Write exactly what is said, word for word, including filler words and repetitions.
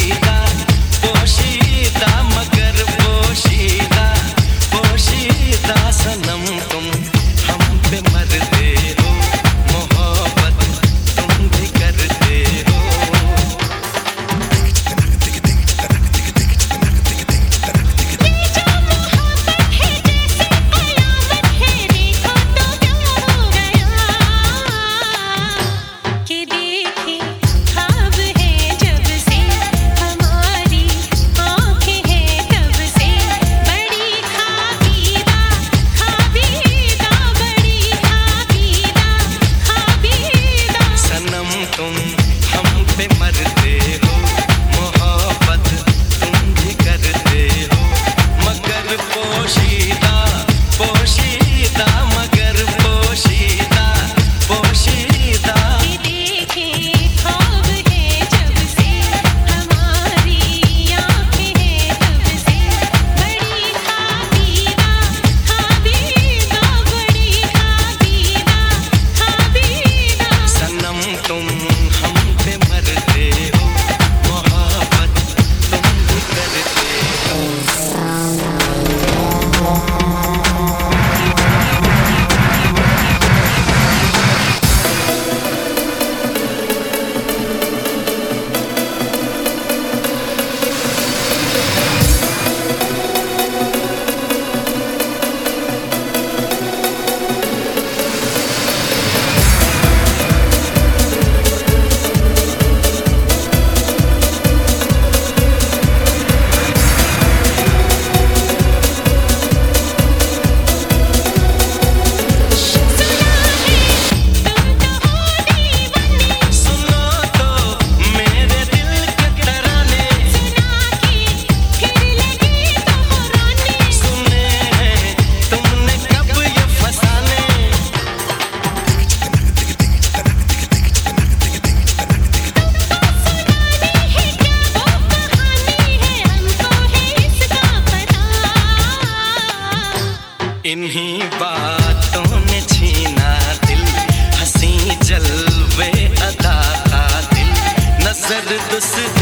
पोशीदा पोशीदा मगर पोशीदा पोशीदा सनम तुम हम पे मरते हो मोहब्बत तुम भी करते हो। तुम हम पे मरते हो मोहब्बत तुम भी करते हो मगर पोशीदा पोशीदा मगर पोशीदा पोशीदा। देखे ख्वाब है जब से हमारी आँखें हैं तब से बड़ी खाबीदा खाबीदा बड़ी खाबीदा खाबीदा। सनम तुम हम पे मरते हो मोहब्बत तुम भी करते हो। इन्हीं बातों ने छीना दिल हंसी जलवे अदा का दिल नजर दुस